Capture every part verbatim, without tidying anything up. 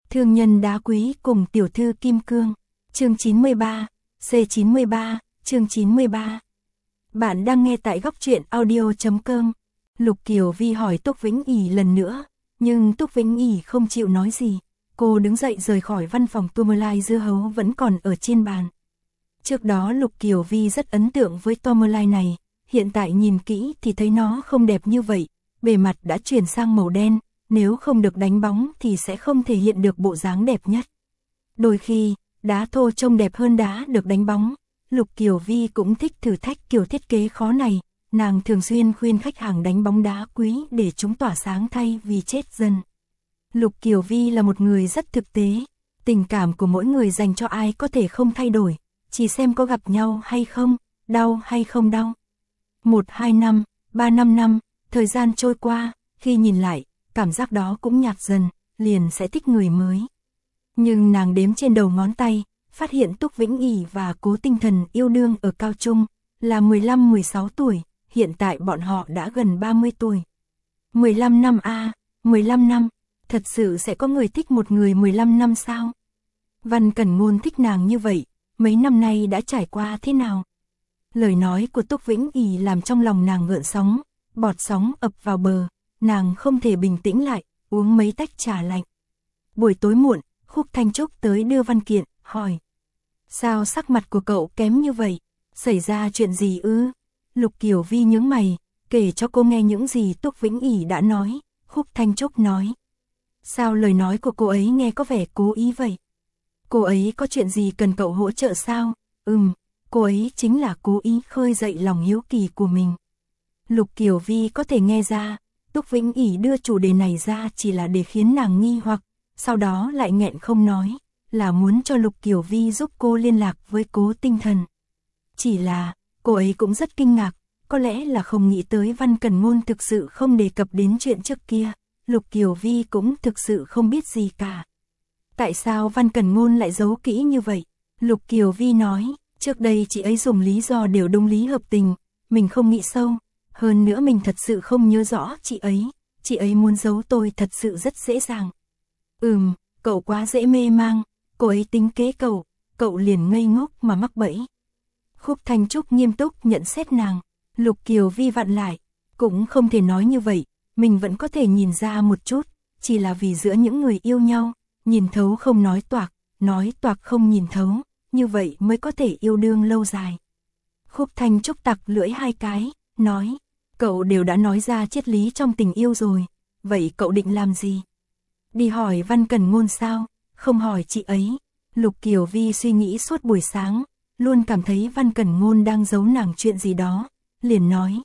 Thương nhân đá quý cùng tiểu thư kim cương. Chương chín mươi ba, C chín mươi ba, chương chín mươi ba. Bạn đang nghe tại góc truyện audio chấm com. Lục Kiều Vi hỏi Túc Vĩnh Ỷ lần nữa, nhưng Túc Vĩnh Ỷ không chịu nói gì. Cô đứng dậy rời khỏi văn phòng. Tourmaline dưa hấu vẫn còn ở trên bàn. Trước đó Lục Kiều Vi rất ấn tượng với Tourmaline này, hiện tại nhìn kỹ thì thấy nó không đẹp như vậy, bề mặt đã chuyển sang màu đen, nếu không được đánh bóng thì sẽ không thể hiện được bộ dáng đẹp nhất. Đôi khi, đá thô trông đẹp hơn đá được đánh bóng. Lục Kiều Vi cũng thích thử thách kiểu thiết kế khó này, nàng thường xuyên khuyên khách hàng đánh bóng đá quý để chúng tỏa sáng thay vì chết dần. Lục Kiều Vi là một người rất thực tế, tình cảm của mỗi người dành cho ai có thể không thay đổi, chỉ xem có gặp nhau hay không, đau hay không đau. Một hai năm, ba năm năm, thời gian trôi qua, khi nhìn lại, cảm giác đó cũng nhạt dần, liền sẽ thích người mới. Nhưng nàng đếm trên đầu ngón tay, phát hiện Túc Vĩnh Ỷ và Cố Tinh Thần yêu đương ở cao trung, là mười lăm mười sáu tuổi, hiện tại bọn họ đã gần ba mươi tuổi. mười lăm năm a, mười lăm năm, thật sự sẽ có người thích một người mười lăm năm sao? Văn Cẩn Ngôn thích nàng như vậy, mấy năm nay đã trải qua thế nào? Lời nói của Túc Vĩnh Ỷ làm trong lòng nàng gợn sóng, bọt sóng ập vào bờ, nàng không thể bình tĩnh lại, uống mấy tách trà lạnh. Buổi tối muộn, Khúc Thanh Trúc tới đưa văn kiện, hỏi: sao sắc mặt của cậu kém như vậy? Xảy ra chuyện gì ư? Lục Kiều Vi nhướng mày, kể cho cô nghe những gì Túc Vĩnh Ỷ đã nói. Khúc Thanh Trúc nói: sao lời nói của cô ấy nghe có vẻ cố ý vậy? Cô ấy có chuyện gì cần cậu hỗ trợ sao? Ừm, cô ấy chính là cố ý khơi dậy lòng hiếu kỳ của mình. Lục Kiều Vi có thể nghe ra, Túc Vĩnh Ỷ đưa chủ đề này ra chỉ là để khiến nàng nghi hoặc, sau đó lại nghẹn không nói, là muốn cho Lục Kiều Vi giúp cô liên lạc với Cố Tinh Thần. Chỉ là, cô ấy cũng rất kinh ngạc, có lẽ là không nghĩ tới Văn Cẩn Ngôn thực sự không đề cập đến chuyện trước kia, Lục Kiều Vi cũng thực sự không biết gì cả. Tại sao Văn Cẩn Ngôn lại giấu kỹ như vậy? Lục Kiều Vi nói, trước đây chị ấy dùng lý do đều đúng lý hợp tình, mình không nghĩ sâu, hơn nữa mình thật sự không nhớ rõ chị ấy, chị ấy muốn giấu tôi thật sự rất dễ dàng. Ừm, cậu quá dễ mê mang, cô ấy tính kế cậu, cậu liền ngây ngốc mà mắc bẫy. Khúc Thanh Trúc nghiêm túc nhận xét nàng. Lục Kiều Vi vặn lại, cũng không thể nói như vậy, mình vẫn có thể nhìn ra một chút, chỉ là vì giữa những người yêu nhau, nhìn thấu không nói toạc, nói toạc không nhìn thấu, như vậy mới có thể yêu đương lâu dài. Khúc Thanh Trúc tặc lưỡi hai cái, nói, cậu đều đã nói ra triết lý trong tình yêu rồi, vậy cậu định làm gì? Đi hỏi Văn Cẩn Ngôn sao? Không hỏi chị ấy. Lục Kiều Vi suy nghĩ suốt buổi sáng, luôn cảm thấy Văn Cẩn Ngôn đang giấu nàng chuyện gì đó, liền nói.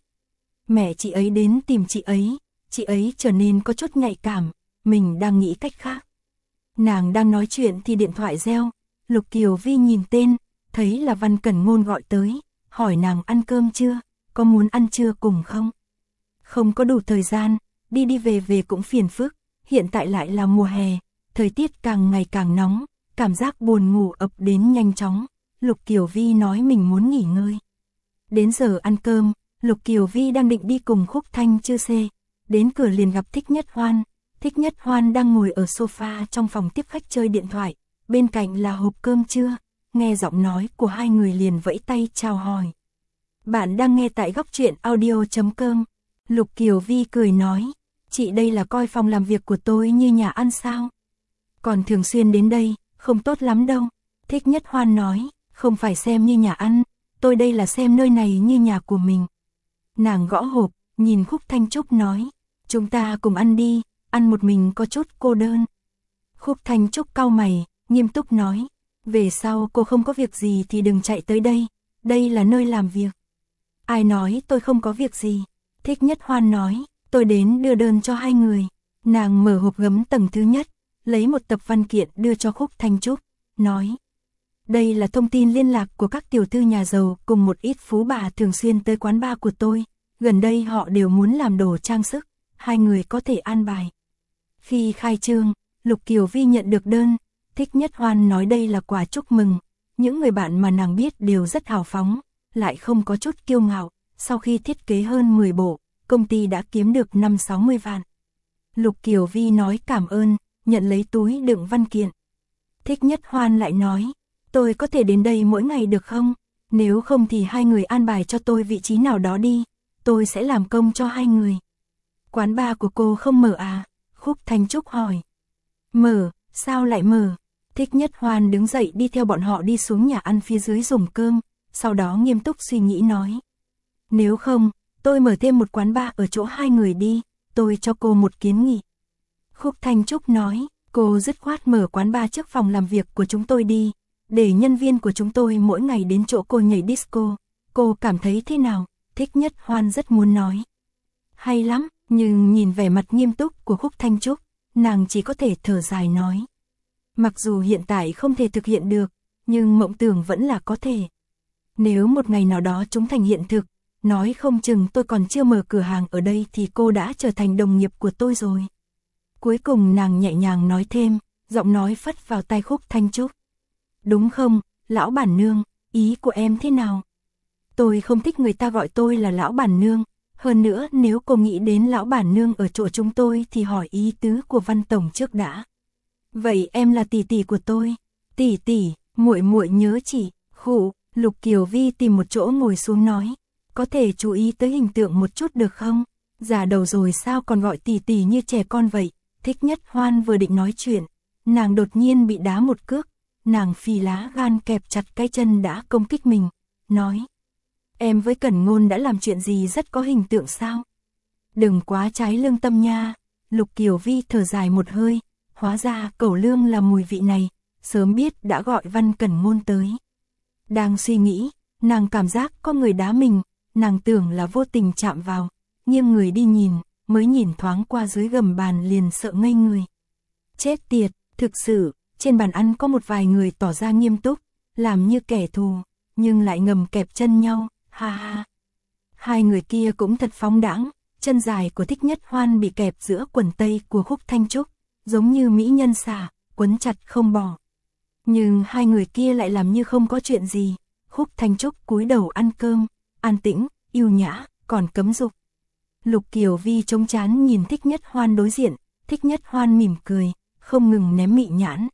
Mẹ chị ấy đến tìm chị ấy, chị ấy trở nên có chút nhạy cảm, mình đang nghĩ cách khác. Nàng đang nói chuyện thì điện thoại reo, Lục Kiều Vi nhìn tên, thấy là Văn Cẩn Ngôn gọi tới, hỏi nàng ăn cơm chưa, có muốn ăn trưa cùng không? Không có đủ thời gian, đi đi về về cũng phiền phức, hiện tại lại là mùa hè, thời tiết càng ngày càng nóng, cảm giác buồn ngủ ập đến nhanh chóng, Lục Kiều Vi nói mình muốn nghỉ ngơi. Đến giờ ăn cơm, Lục Kiều Vi đang định đi cùng Khúc Thanh Trư xê, đến cửa liền gặp Thích Nhất Hoan. Thích Nhất Hoan đang ngồi ở sofa trong phòng tiếp khách chơi điện thoại, bên cạnh là hộp cơm trưa, nghe giọng nói của hai người liền vẫy tay chào hỏi. Bạn đang nghe tại góc truyện audio chấm com. Lục Kiều Vi cười nói, chị đây là coi phòng làm việc của tôi như nhà ăn sao? Còn thường xuyên đến đây, không tốt lắm đâu. Thích Nhất Hoan nói, không phải xem như nhà ăn, tôi đây là xem nơi này như nhà của mình. Nàng gõ hộp, nhìn Khúc Thanh Trúc nói, chúng ta cùng ăn đi, ăn một mình có chút cô đơn. Khúc Thanh Trúc cau mày, nghiêm túc nói, về sau cô không có việc gì thì đừng chạy tới đây, đây là nơi làm việc. Ai nói tôi không có việc gì? Thích Nhất Hoan nói, tôi đến đưa đơn cho hai người. Nàng mở hộp gấm tầng thứ nhất, lấy một tập văn kiện đưa cho Khúc Thanh Trúc, nói, đây là thông tin liên lạc của các tiểu thư nhà giàu cùng một ít phú bà thường xuyên tới quán bar của tôi, gần đây họ đều muốn làm đồ trang sức, hai người có thể an bài. Khi khai trương, Lục Kiều Vi nhận được đơn, Thích Nhất Hoan nói đây là quà chúc mừng, những người bạn mà nàng biết đều rất hào phóng, lại không có chút kiêu ngạo, sau khi thiết kế hơn mười bộ, công ty đã kiếm được năm sáu mươi vạn. Lục Kiều Vi nói cảm ơn, nhận lấy túi đựng văn kiện. Thích Nhất Hoan lại nói, tôi có thể đến đây mỗi ngày được không? Nếu không thì hai người an bài cho tôi vị trí nào đó đi, tôi sẽ làm công cho hai người. Quán bar của cô không mở à? Khúc Thanh Trúc hỏi. Mở, sao lại mở? Thích Nhất Hoan đứng dậy đi theo bọn họ đi xuống nhà ăn phía dưới dùng cơm, sau đó nghiêm túc suy nghĩ nói. Nếu không, tôi mở thêm một quán bar ở chỗ hai người đi, tôi cho cô một kiến nghị. Khúc Thanh Trúc nói, cô dứt khoát mở quán bar trước phòng làm việc của chúng tôi đi, để nhân viên của chúng tôi mỗi ngày đến chỗ cô nhảy disco, cô cảm thấy thế nào? Thích Nhất Hoan rất muốn nói. Hay lắm, nhưng nhìn vẻ mặt nghiêm túc của Khúc Thanh Trúc, nàng chỉ có thể thở dài nói. Mặc dù hiện tại không thể thực hiện được, nhưng mộng tưởng vẫn là có thể. Nếu một ngày nào đó chúng thành hiện thực, nói không chừng tôi còn chưa mở cửa hàng ở đây thì cô đã trở thành đồng nghiệp của tôi rồi. Cuối cùng nàng nhẹ nhàng nói thêm, giọng nói phất vào tai Khúc Thanh Trúc. Đúng không, lão bản nương, ý của em thế nào? Tôi không thích người ta gọi tôi là lão bản nương, hơn nữa nếu cô nghĩ đến lão bản nương ở chỗ chúng tôi thì hỏi ý tứ của Văn tổng trước đã. Vậy em là tỷ tỷ của tôi. Tỷ tỷ, muội muội nhớ chỉ, khụ, Lục Kiều Vi tìm một chỗ ngồi xuống nói, có thể chú ý tới hình tượng một chút được không? Già đầu rồi sao còn gọi tỷ tỷ như trẻ con vậy? Thích Nhất Hoan vừa định nói chuyện, nàng đột nhiên bị đá một cước, nàng phì lá gan kẹp chặt cái chân đã công kích mình, nói. Em với Cẩn Ngôn đã làm chuyện gì rất có hình tượng sao? Đừng quá trái lương tâm nha. Lục Kiều Vi thở dài một hơi, hóa ra cẩu lương là mùi vị này, sớm biết đã gọi Văn Cẩn Ngôn tới. Đang suy nghĩ, nàng cảm giác có người đá mình, nàng tưởng là vô tình chạm vào, nghiêng người đi nhìn, mới nhìn thoáng qua dưới gầm bàn liền sợ ngây người. Chết tiệt, thực sự, trên bàn ăn có một vài người tỏ ra nghiêm túc, làm như kẻ thù, nhưng lại ngầm kẹp chân nhau, ha ha. Hai người kia cũng thật phóng đãng, chân dài của Thích Nhất Hoan bị kẹp giữa quần tây của Khúc Thanh Trúc, giống như mỹ nhân xà, quấn chặt không bỏ. Nhưng hai người kia lại làm như không có chuyện gì, Khúc Thanh Trúc cúi đầu ăn cơm, an tĩnh, yêu nhã, còn cấm dục. Lục Kiều Vi trống chán nhìn Thích Nhất Hoan đối diện, Thích Nhất Hoan mỉm cười, không ngừng ném mị nhãn.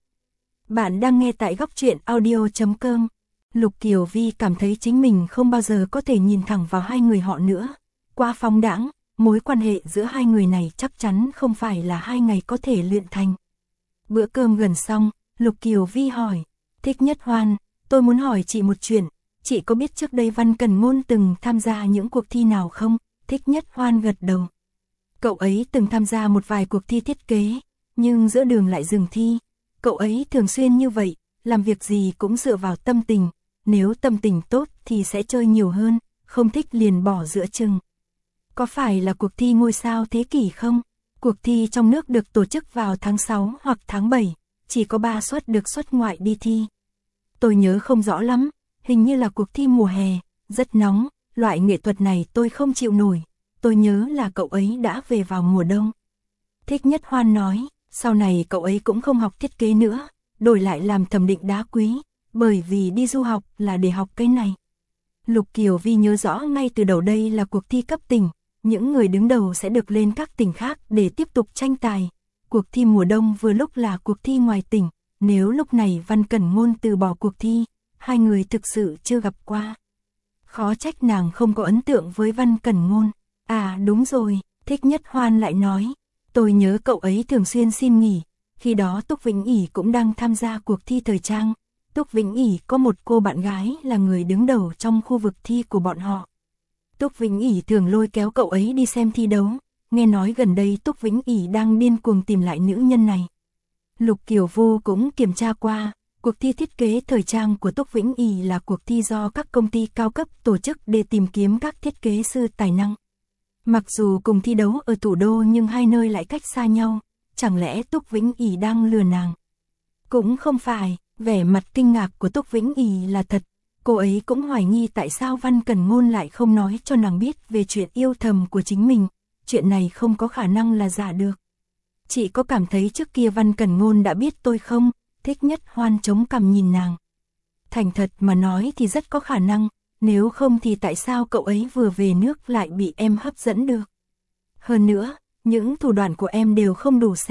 Bạn đang nghe tại góc truyện audio chấm com. Lục Kiều Vi cảm thấy chính mình không bao giờ có thể nhìn thẳng vào hai người họ nữa. Qua phóng đãng, mối quan hệ giữa hai người này chắc chắn không phải là hai ngày có thể luyện thành. Bữa cơm gần xong, Lục Kiều Vi hỏi, Thích Nhất Hoan, tôi muốn hỏi chị một chuyện, chị có biết trước đây Văn Cẩn Ngôn từng tham gia những cuộc thi nào không? Thích Nhất Hoan gật đầu. Cậu ấy từng tham gia một vài cuộc thi thiết kế, nhưng giữa đường lại dừng thi. Cậu ấy thường xuyên như vậy, làm việc gì cũng dựa vào tâm tình, nếu tâm tình tốt thì sẽ chơi nhiều hơn, không thích liền bỏ giữa chừng. Có phải là cuộc thi ngôi sao thế kỷ không? Cuộc thi trong nước được tổ chức vào tháng sáu hoặc tháng bảy, chỉ có ba suất được xuất ngoại đi thi. Tôi nhớ không rõ lắm, hình như là cuộc thi mùa hè, rất nóng, loại nghệ thuật này tôi không chịu nổi. Tôi nhớ là cậu ấy đã về vào mùa đông. Thích Nhất Hoan nói, sau này cậu ấy cũng không học thiết kế nữa, đổi lại làm thẩm định đá quý, bởi vì đi du học là để học cái này. Lục Kiều Vi nhớ rõ ngay từ đầu đây là cuộc thi cấp tỉnh, những người đứng đầu sẽ được lên các tỉnh khác để tiếp tục tranh tài. Cuộc thi mùa đông vừa lúc là cuộc thi ngoài tỉnh, nếu lúc này Văn Cẩn Ngôn từ bỏ cuộc thi, hai người thực sự chưa gặp qua. Khó trách nàng không có ấn tượng với Văn Cẩn Ngôn. À đúng rồi, Thích Nhất Hoan lại nói, tôi nhớ cậu ấy thường xuyên xin nghỉ, khi đó Túc Vĩnh ỷ cũng đang tham gia cuộc thi thời trang. Túc Vĩnh ỷ có một cô bạn gái là người đứng đầu trong khu vực thi của bọn họ. Túc Vĩnh ỷ thường lôi kéo cậu ấy đi xem thi đấu, nghe nói gần đây Túc Vĩnh ỷ đang điên cuồng tìm lại nữ nhân này. Lục Kiều Vô cũng kiểm tra qua, cuộc thi thiết kế thời trang của Túc Vĩnh ỷ là cuộc thi do các công ty cao cấp tổ chức để tìm kiếm các thiết kế sư tài năng. Mặc dù cùng thi đấu ở thủ đô nhưng hai nơi lại cách xa nhau, chẳng lẽ Túc Vĩnh ỷ đang lừa nàng? Cũng không phải, vẻ mặt kinh ngạc của Túc Vĩnh ỷ là thật, cô ấy cũng hoài nghi tại sao Văn Cẩn Ngôn lại không nói cho nàng biết về chuyện yêu thầm của chính mình, chuyện này không có khả năng là giả được. Chị có cảm thấy trước kia Văn Cẩn Ngôn đã biết tôi không? Thích Nhất Hoan chống cằm nhìn nàng. Thành thật mà nói thì rất có khả năng, nếu không thì tại sao cậu ấy vừa về nước lại bị em hấp dẫn được? Hơn nữa, những thủ đoạn của em đều không đủ xem,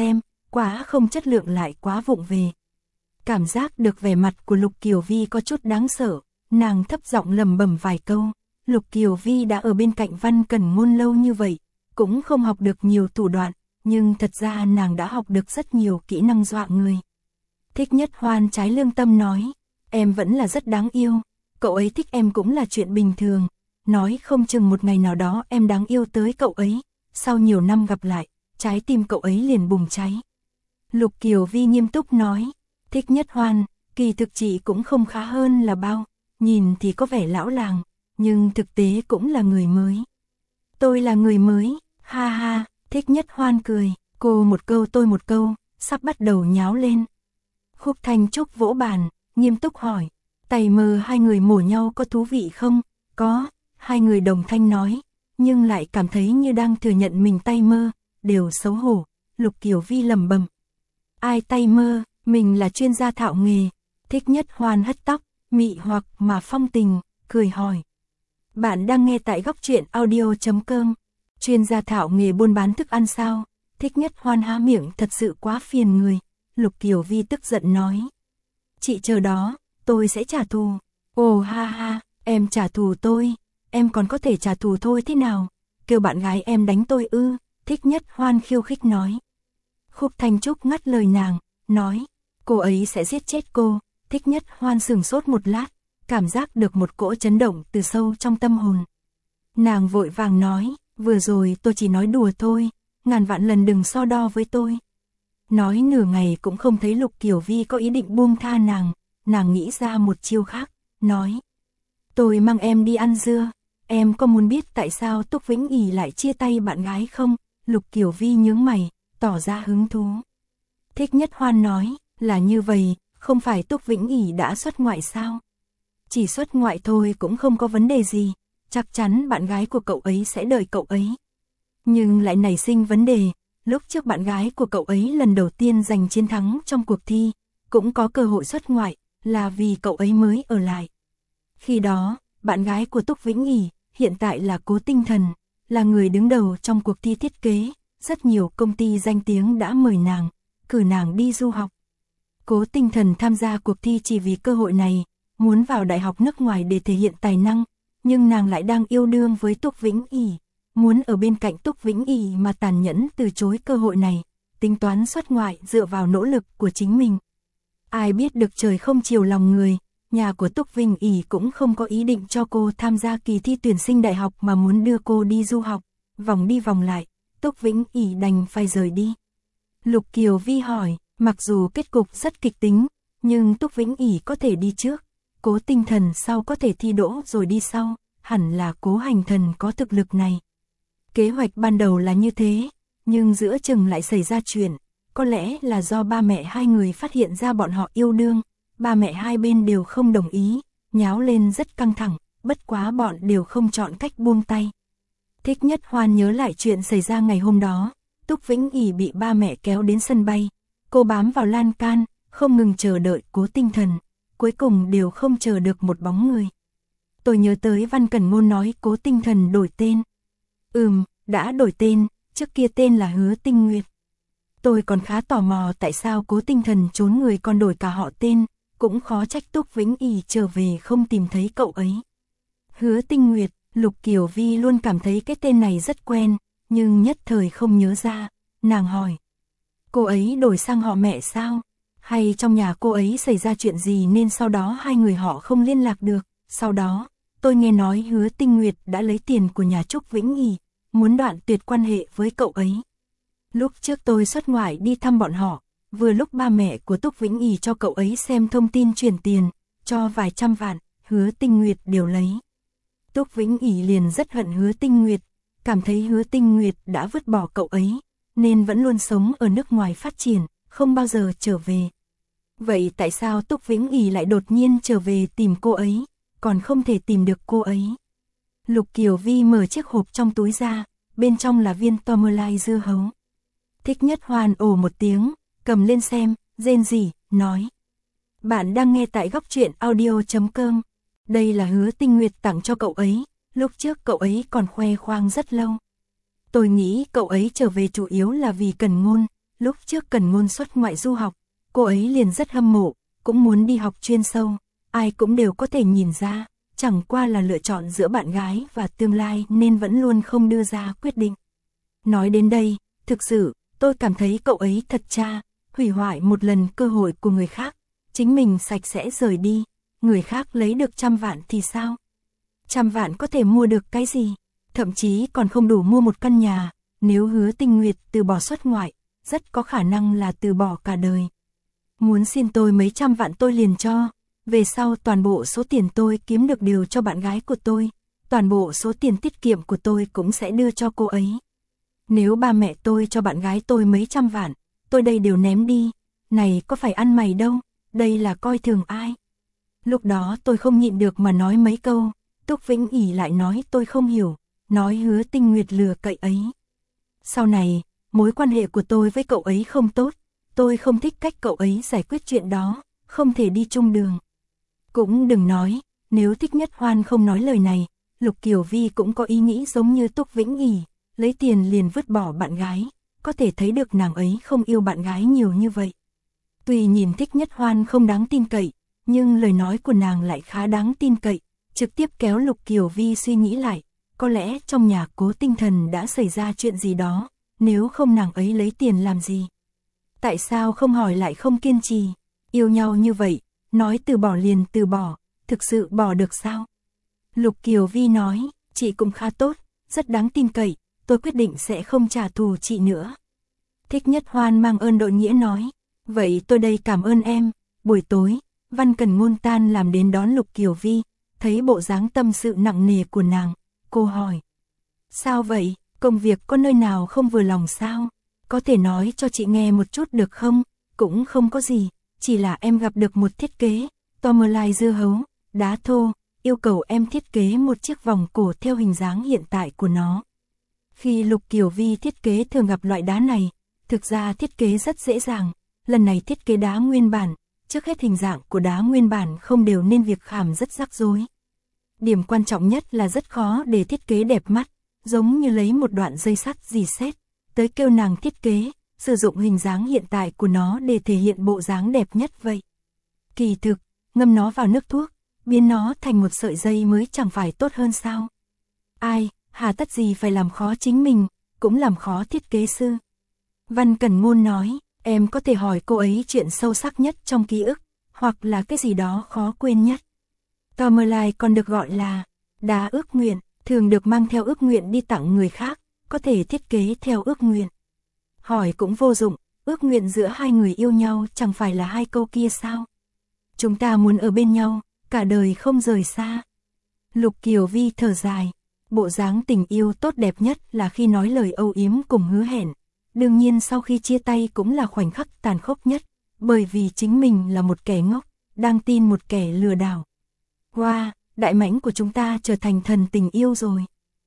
quá không chất lượng lại quá vụng về. Cảm giác được vẻ mặt của Lục Kiều Vi có chút đáng sợ, nàng thấp giọng lẩm bẩm vài câu. Lục Kiều Vi đã ở bên cạnh Văn Cẩn Ngôn lâu như vậy, cũng không học được nhiều thủ đoạn, nhưng thật ra nàng đã học được rất nhiều kỹ năng dọa người. Thích Nhất Hoan trái lương tâm nói, em vẫn là rất đáng yêu, cậu ấy thích em cũng là chuyện bình thường, nói không chừng một ngày nào đó em đáng yêu tới cậu ấy, sau nhiều năm gặp lại, trái tim cậu ấy liền bùng cháy. Lục Kiều Vi nghiêm túc nói, Thích Nhất Hoan, kỳ thực chị cũng không khá hơn là bao, nhìn thì có vẻ lão làng, nhưng thực tế cũng là người mới. Tôi là người mới, ha ha, Thích Nhất Hoan cười, cô một câu tôi một câu, sắp bắt đầu nháo lên. Khúc Thanh Trúc vỗ bàn, nghiêm túc hỏi, Tay Mơ hai người mổ nhau có thú vị không? Có, hai người đồng thanh nói, nhưng lại cảm thấy như đang thừa nhận mình Tay Mơ, đều xấu hổ. Lục Kiều Vi lẩm bẩm, ai Tay Mơ, mình là chuyên gia thạo nghề. Thích Nhất Hoan hất tóc, mị hoặc mà phong tình, cười hỏi. Bạn đang nghe tại góc truyện audio.com. Chuyên gia thạo nghề buôn bán thức ăn sao? Thích Nhất Hoan há miệng thật sự quá phiền người. Lục Kiều Vi tức giận nói. Chị chờ đó, tôi sẽ trả thù. Ồ ha ha, em trả thù tôi, em còn có thể trả thù thôi thế nào? Kêu bạn gái em đánh tôi ư? Thích Nhất Hoan khiêu khích nói. Khúc Thanh Trúc ngắt lời nàng, nói, cô ấy sẽ giết chết cô. Thích Nhất Hoan sửng sốt một lát, cảm giác được một cỗ chấn động từ sâu trong tâm hồn. Nàng vội vàng nói, vừa rồi tôi chỉ nói đùa thôi, ngàn vạn lần đừng so đo với tôi. Nói nửa ngày cũng không thấy Lục Kiều Vi có ý định buông tha nàng, nàng nghĩ ra một chiêu khác, nói. Tôi mang em đi ăn dưa, em có muốn biết tại sao Túc Vĩnh Ỷ lại chia tay bạn gái không? Lục Kiều Vi nhướng mày, tỏ ra hứng thú. Thích Nhất Hoan nói, là như vậy, không phải Túc Vĩnh Ỷ đã xuất ngoại sao? Chỉ xuất ngoại thôi cũng không có vấn đề gì, chắc chắn bạn gái của cậu ấy sẽ đợi cậu ấy. Nhưng lại nảy sinh vấn đề, lúc trước bạn gái của cậu ấy lần đầu tiên giành chiến thắng trong cuộc thi, cũng có cơ hội xuất ngoại, là vì cậu ấy mới ở lại. Khi đó, bạn gái của Túc Vĩnh Ỷ, hiện tại là Cố Tinh Thần, là người đứng đầu trong cuộc thi thiết kế, rất nhiều công ty danh tiếng đã mời nàng, cử nàng đi du học. Cố Tinh Thần tham gia cuộc thi chỉ vì cơ hội này, muốn vào đại học nước ngoài để thể hiện tài năng, nhưng nàng lại đang yêu đương với Túc Vĩnh Ỷ, muốn ở bên cạnh Túc Vĩnh Ỷ mà tàn nhẫn từ chối cơ hội này, tính toán xuất ngoại dựa vào nỗ lực của chính mình. Ai biết được trời không chiều lòng người, nhà của Túc Vĩnh Ỷ cũng không có ý định cho cô tham gia kỳ thi tuyển sinh đại học mà muốn đưa cô đi du học, vòng đi vòng lại, Túc Vĩnh Ỷ đành phải rời đi. Lục Kiều Vi hỏi, mặc dù kết cục rất kịch tính, nhưng Túc Vĩnh Ỷ có thể đi trước, Cố Tinh Thần sau có thể thi đỗ rồi đi sau, hẳn là Cố Hành Thần có thực lực này. Kế hoạch ban đầu là như thế, nhưng giữa chừng lại xảy ra chuyện, có lẽ là do ba mẹ hai người phát hiện ra bọn họ yêu đương, ba mẹ hai bên đều không đồng ý, nháo lên rất căng thẳng, bất quá bọn đều không chọn cách buông tay. Thích Nhất Hoan nhớ lại chuyện xảy ra ngày hôm đó, Túc Vĩnh Ỷ bị ba mẹ kéo đến sân bay, cô bám vào lan can, không ngừng chờ đợi Cố Tinh Thần, cuối cùng đều không chờ được một bóng người. Tôi nhớ tới Văn Cẩn Ngôn nói Cố Tinh Thần đổi tên. Ừm, đã đổi tên, trước kia tên là Hứa Tinh Nguyệt. Tôi còn khá tò mò tại sao Cố Tinh Thần trốn người còn đổi cả họ tên, cũng khó trách Túc Vĩnh Ỷ trở về không tìm thấy cậu ấy. Hứa Tinh Nguyệt, Lục Kiều Vi luôn cảm thấy cái tên này rất quen, nhưng nhất thời không nhớ ra, nàng hỏi. Cô ấy đổi sang họ mẹ sao? Hay trong nhà cô ấy xảy ra chuyện gì nên sau đó hai người họ không liên lạc được? Sau đó, tôi nghe nói Hứa Tinh Nguyệt đã lấy tiền của nhà Trúc Vĩnh Ỷ, muốn đoạn tuyệt quan hệ với cậu ấy. Lúc trước tôi xuất ngoại đi thăm bọn họ, vừa lúc ba mẹ của Túc Vĩnh Ỷ cho cậu ấy xem thông tin chuyển tiền, cho vài trăm vạn, Hứa Tinh Nguyệt đều lấy. Túc Vĩnh Ỷ liền rất hận Hứa Tinh Nguyệt, cảm thấy Hứa Tinh Nguyệt đã vứt bỏ cậu ấy, nên vẫn luôn sống ở nước ngoài phát triển, không bao giờ trở về. Vậy tại sao Túc Vĩnh Ỷ lại đột nhiên trở về tìm cô ấy, còn không thể tìm được cô ấy? Lục Kiều Vi mở chiếc hộp trong túi ra, bên trong là viên Tomerlai dưa hấu. Thích Nhất Hoan ồ một tiếng, cầm lên xem, rên rỉ, nói. Bạn đang nghe tại góc truyện audio.com. Đây là Hứa Tinh Nguyệt tặng cho cậu ấy, lúc trước cậu ấy còn khoe khoang rất lâu. Tôi nghĩ cậu ấy trở về chủ yếu là vì Cẩn Ngôn, Lúc trước Cần Ngôn xuất ngoại du học, cô ấy liền rất hâm mộ, cũng muốn đi học chuyên sâu, ai cũng đều có thể nhìn ra, chẳng qua là lựa chọn giữa bạn gái và tương lai nên vẫn luôn không đưa ra quyết định. Nói đến đây, thực sự, tôi cảm thấy cậu ấy thật cha, hủy hoại một lần cơ hội của người khác, chính mình sạch sẽ rời đi, người khác lấy được trăm vạn thì sao? Trăm vạn có thể mua được cái gì? Thậm chí còn không đủ mua một căn nhà, nếu Hứa Tinh Nguyệt từ bỏ xuất ngoại, rất có khả năng là từ bỏ cả đời. Muốn xin tôi mấy trăm vạn tôi liền cho, về sau toàn bộ số tiền tôi kiếm được đều cho bạn gái của tôi, toàn bộ số tiền tiết kiệm của tôi cũng sẽ đưa cho cô ấy. Nếu ba mẹ tôi cho bạn gái tôi mấy trăm vạn, tôi đây đều ném đi, này có phải ăn mày đâu, đây là coi thường ai. Lúc đó tôi không nhịn được mà nói mấy câu, Túc Vĩnh ỉ lại nói tôi không hiểu, nói Hứa Tinh Nguyệt lừa cậy ấy. Sau này, mối quan hệ của tôi với cậu ấy không tốt, tôi không thích cách cậu ấy giải quyết chuyện đó, không thể đi chung đường. Cũng đừng nói, nếu Thích Nhất Hoan không nói lời này, Lục Kiều Vi cũng có ý nghĩ giống như Túc Vĩnh ỉ, lấy tiền liền vứt bỏ bạn gái, có thể thấy được nàng ấy không yêu bạn gái nhiều như vậy. Tuy nhìn Thích Nhất Hoan không đáng tin cậy, nhưng lời nói của nàng lại khá đáng tin cậy, trực tiếp kéo Lục Kiều Vi suy nghĩ lại, có lẽ trong nhà Cố Tinh Thần đã xảy ra chuyện gì đó, nếu không nàng ấy lấy tiền làm gì. Tại sao không hỏi lại không kiên trì, yêu nhau như vậy, nói từ bỏ liền từ bỏ, thực sự bỏ được sao? Lục Kiều Vi nói, chị cũng khá tốt, rất đáng tin cậy, tôi quyết định sẽ không trả thù chị nữa. Thích Nhất Hoan mang ơn đội nghĩa nói, vậy tôi đây cảm ơn em. Buổi tối, Văn Cần Ngôn tan làm đến đón Lục Kiều Vi, thấy bộ dáng tâm sự nặng nề của nàng, cô hỏi. Sao vậy, công việc có nơi nào không vừa lòng sao? Có thể nói cho chị nghe một chút được không? Cũng không có gì, chỉ là em gặp được một thiết kế, Tomerlai dưa hấu, đá thô, yêu cầu em thiết kế một chiếc vòng cổ theo hình dáng hiện tại của nó. Khi Lục Kiều Vi thiết kế thường gặp loại đá này, thực ra thiết kế rất dễ dàng, lần này thiết kế đá nguyên bản, trước hết hình dạng của đá nguyên bản không đều nên việc khảm rất rắc rối. Điểm quan trọng nhất là rất khó để thiết kế đẹp mắt, giống như lấy một đoạn dây sắt dì xét, tới kêu nàng thiết kế, sử dụng hình dáng hiện tại của nó để thể hiện bộ dáng đẹp nhất vậy. Kỳ thực, ngâm nó vào nước thuốc, biến nó thành một sợi dây mới chẳng phải tốt hơn sao? Ai, hà tất gì phải làm khó chính mình, cũng làm khó thiết kế sư. Văn Cẩn Ngôn nói, em có thể hỏi cô ấy chuyện sâu sắc nhất trong ký ức, hoặc là cái gì đó khó quên nhất. Tomerlai còn được gọi là đá ước nguyện, thường được mang theo ước nguyện đi tặng người khác, có thể thiết kế theo ước nguyện. Hỏi cũng vô dụng, ước nguyện giữa hai người yêu nhau chẳng phải là hai câu kia sao? Chúng ta muốn ở bên nhau, cả đời không rời xa. Lục Kiều Vi thở dài, bộ dáng tình yêu tốt đẹp nhất là khi nói lời âu yếm cùng hứa hẹn. Đương nhiên sau khi chia tay cũng là khoảnh khắc tàn khốc nhất, bởi vì chính mình là một kẻ ngốc, đang tin một kẻ lừa đảo. Wow, đại mãnh của chúng ta trở thành thần tình yêu rồi.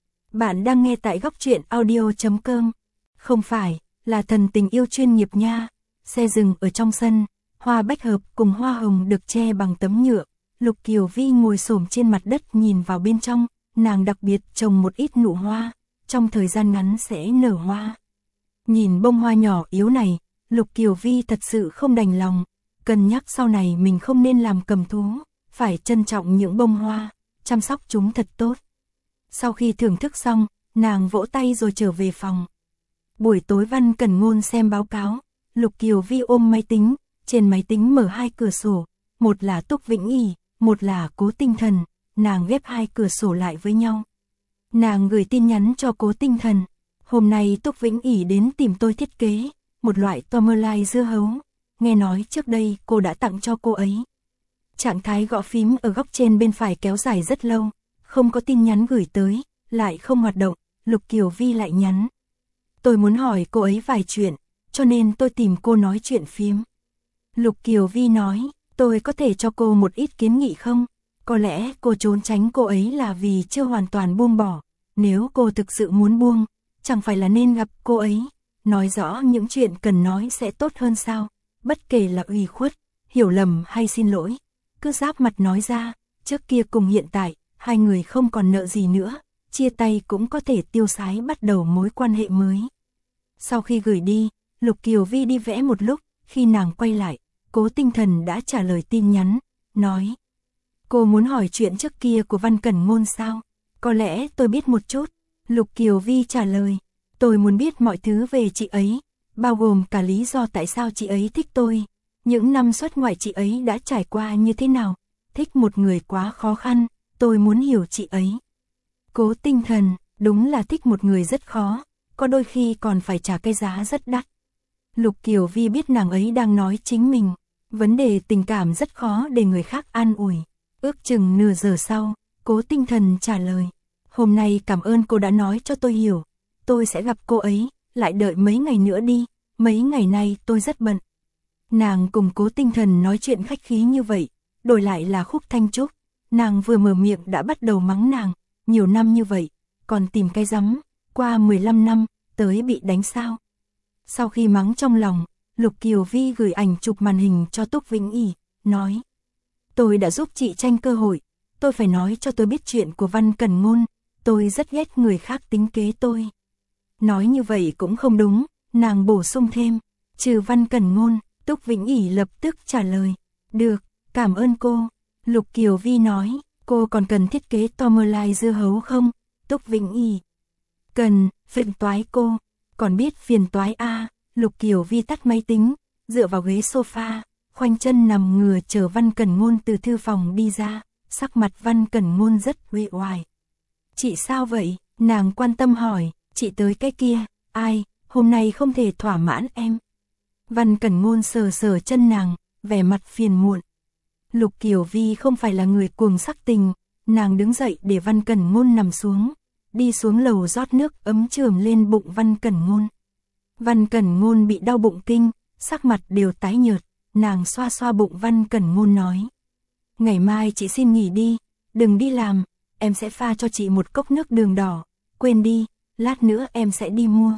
Bạn đang nghe tại góc truyện audio chấm com. Không phải, là thần tình yêu chuyên nghiệp nha. Xe dừng ở trong sân, hoa bách hợp cùng hoa hồng được che bằng tấm nhựa. Lục Kiều Vi ngồi xổm trên mặt đất nhìn vào bên trong, nàng đặc biệt trồng một ít nụ hoa, trong thời gian ngắn sẽ nở hoa. Nhìn bông hoa nhỏ yếu này, Lục Kiều Vi thật sự không đành lòng, cân nhắc sau này mình không nên làm cầm thú, phải trân trọng những bông hoa, chăm sóc chúng thật tốt. Sau khi thưởng thức xong, nàng vỗ tay rồi trở về phòng. Buổi tối Văn Cẩn Ngôn xem báo cáo, Lục Kiều Vi ôm máy tính, trên máy tính mở hai cửa sổ, một là Túc Vĩnh ỉ, một là Cố Tinh Thần, nàng ghép hai cửa sổ lại với nhau. Nàng gửi tin nhắn cho Cố Tinh Thần, hôm nay Túc Vĩnh ỉ đến tìm tôi thiết kế, một loại Tomerlai dưa hấu, nghe nói trước đây cô đã tặng cho cô ấy. Trạng thái gõ phím ở góc trên bên phải kéo dài rất lâu, không có tin nhắn gửi tới, lại không hoạt động, Lục Kiều Vi lại nhắn. Tôi muốn hỏi cô ấy vài chuyện, cho nên tôi tìm cô nói chuyện phím. Lục Kiều Vi nói, tôi có thể cho cô một ít kiến nghị không? Có lẽ cô trốn tránh cô ấy là vì chưa hoàn toàn buông bỏ, nếu cô thực sự muốn buông, chẳng phải là nên gặp cô ấy, nói rõ những chuyện cần nói sẽ tốt hơn sao? Bất kể là ủy khuất, hiểu lầm hay xin lỗi, cứ giáp mặt nói ra, trước kia cùng hiện tại, hai người không còn nợ gì nữa, chia tay cũng có thể tiêu sái bắt đầu mối quan hệ mới. Sau khi gửi đi, Lục Kiều Vi đi vẽ một lúc, khi nàng quay lại, Cố Tinh Thần đã trả lời tin nhắn, nói. Cô muốn hỏi chuyện trước kia của Văn Cẩn Ngôn sao? Có lẽ tôi biết một chút. Lục Kiều Vi trả lời. Tôi muốn biết mọi thứ về chị ấy, bao gồm cả lý do tại sao chị ấy thích tôi. Những năm xuất ngoại chị ấy đã trải qua như thế nào? Thích một người quá khó khăn, tôi muốn hiểu chị ấy. Cố Tinh Thần, đúng là thích một người rất khó, có đôi khi còn phải trả cái giá rất đắt. Lục Kiều Vi biết nàng ấy đang nói chính mình. Vấn đề tình cảm rất khó để người khác an ủi. Ước chừng nửa giờ sau, Cố Tinh Thần trả lời. Hôm nay cảm ơn cô đã nói cho tôi hiểu. Tôi sẽ gặp cô ấy, lại đợi mấy ngày nữa đi. Mấy ngày nay tôi rất bận. Nàng cùng Cố Tinh Thần nói chuyện khách khí như vậy, đổi lại là Khúc Thanh Trúc. Nàng vừa mở miệng đã bắt đầu mắng nàng. Nhiều năm như vậy, còn tìm cái rắm, qua mười lăm năm, tới bị đánh sao. Sau khi mắng trong lòng, Lục Kiều Vi gửi ảnh chụp màn hình cho Túc Vĩnh Ỷ, nói. Tôi đã giúp chị tranh cơ hội, tôi phải nói cho tôi biết chuyện của Văn Cẩn Ngôn, tôi rất ghét người khác tính kế tôi. Nói như vậy cũng không đúng, nàng bổ sung thêm, trừ Văn Cẩn Ngôn, Túc Vĩnh Ỷ lập tức trả lời. Được, cảm ơn cô. Lục Kiều Vi nói, cô còn cần thiết kế Tomerlai dưa hấu không? Túc Vĩnh Ỷ. Cần, phiền toái cô. Còn biết phiền toái a. Lục Kiều Vi tắt máy tính, dựa vào ghế sofa, khoanh chân nằm ngửa chờ Văn Cẩn Ngôn từ thư phòng đi ra, sắc mặt Văn Cẩn Ngôn rất uể oải. Chị sao vậy? Nàng quan tâm hỏi, chị tới cái kia, ai, hôm nay không thể thỏa mãn em. Văn Cẩn Ngôn sờ sờ chân nàng, vẻ mặt phiền muộn. Lục Kiều Vi không phải là người cuồng sắc tình, nàng đứng dậy để Văn Cẩn Ngôn nằm xuống, đi xuống lầu rót nước ấm chườm lên bụng Văn Cẩn Ngôn. Văn Cẩn Ngôn bị đau bụng kinh, sắc mặt đều tái nhợt, nàng xoa xoa bụng Văn Cẩn Ngôn nói. Ngày mai chị xin nghỉ đi, đừng đi làm, em sẽ pha cho chị một cốc nước đường đỏ, quên đi, lát nữa em sẽ đi mua.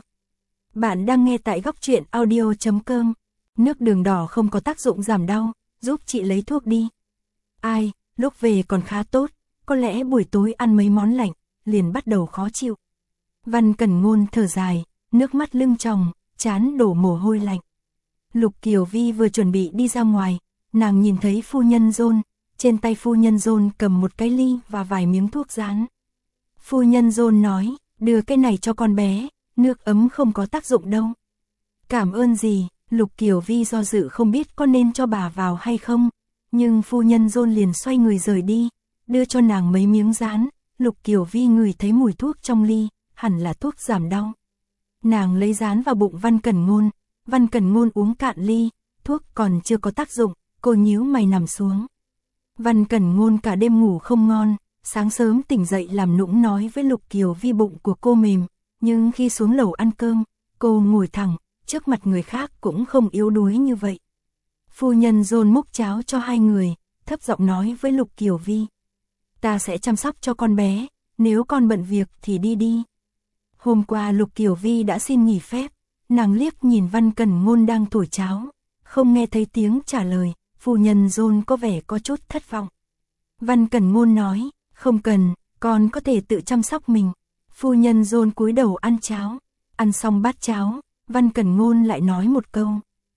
Bạn đang nghe tại góc truyện audio chấm com, nước đường đỏ không có tác dụng giảm đau, giúp chị lấy thuốc đi. Ai, lúc về còn khá tốt, có lẽ buổi tối ăn mấy món lạnh, liền bắt đầu khó chịu. Văn Cẩn Ngôn thở dài, nước mắt lưng tròng, trán đổ mồ hôi lạnh. Lục Kiều Vi vừa chuẩn bị đi ra ngoài, nàng nhìn thấy phu nhân John, trên tay phu nhân John cầm một cái ly và vài miếng thuốc rán. Phu nhân John nói, đưa cái này cho con bé, nước ấm không có tác dụng đâu. Cảm ơn gì, Lục Kiều Vi do dự không biết có nên cho bà vào hay không, nhưng phu nhân John liền xoay người rời đi, đưa cho nàng mấy miếng rán. Lục Kiều Vi ngửi thấy mùi thuốc trong ly, hẳn là thuốc giảm đau. Nàng lấy rán vào bụng Văn Cẩn Ngôn, Văn Cẩn Ngôn uống cạn ly, thuốc còn chưa có tác dụng, cô nhíu mày nằm xuống. Văn Cẩn Ngôn cả đêm ngủ không ngon, sáng sớm tỉnh dậy làm nũng nói với Lục Kiều Vi bụng của cô mềm, nhưng khi xuống lầu ăn cơm, cô ngồi thẳng, trước mặt người khác cũng không yếu đuối như vậy. Phu nhân John múc cháo cho hai người, thấp giọng nói với Lục Kiều Vi. Ta sẽ chăm sóc cho con bé, nếu con bận việc thì đi đi. Hôm qua Lục Kiều Vi đã xin nghỉ phép, nàng liếc nhìn Văn Cẩn Ngôn đang thổi cháo, không nghe thấy tiếng trả lời, phu nhân John có vẻ có chút thất vọng. Văn Cẩn Ngôn nói, không cần, con có thể tự chăm sóc mình. Phu nhân John cúi đầu ăn cháo, ăn xong bát cháo, Văn Cẩn Ngôn lại nói một câu.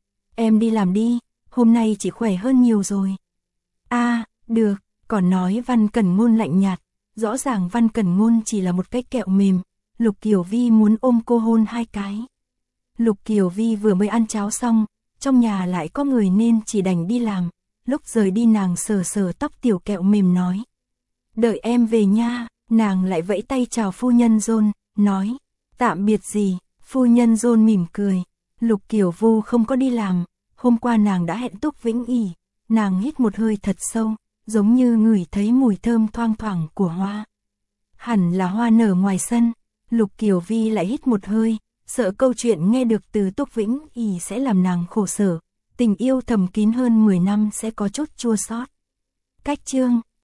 Em đi làm đi, hôm nay chỉ khỏe hơn nhiều rồi. À, được, còn nói Văn Cẩn Ngôn lạnh nhạt, rõ ràng Văn Cẩn Ngôn chỉ là một cái kẹo mềm, Lục Kiều Vi muốn ôm cô hôn hai cái. Lục Kiều Vi vừa mới ăn cháo xong, trong nhà lại có người nên chỉ đành đi làm, lúc rời đi nàng sờ sờ tóc tiểu kẹo mềm nói. Đợi em về nha, nàng lại vẫy tay chào phu nhân John, nói, tạm biệt gì, phu nhân John mỉm cười, Lục Kiều Vi không có đi làm, hôm qua nàng đã hẹn Túc Vĩnh Ỷ, nàng hít một hơi thật sâu, giống như ngửi thấy mùi thơm thoang thoảng của hoa. Hẳn là hoa nở ngoài sân, Lục Kiều Vi lại hít một hơi, sợ câu chuyện nghe được từ Túc Vĩnh Ỷ sẽ làm nàng khổ sở, tình yêu thầm kín hơn mười năm sẽ có chút chua xót. Cách chương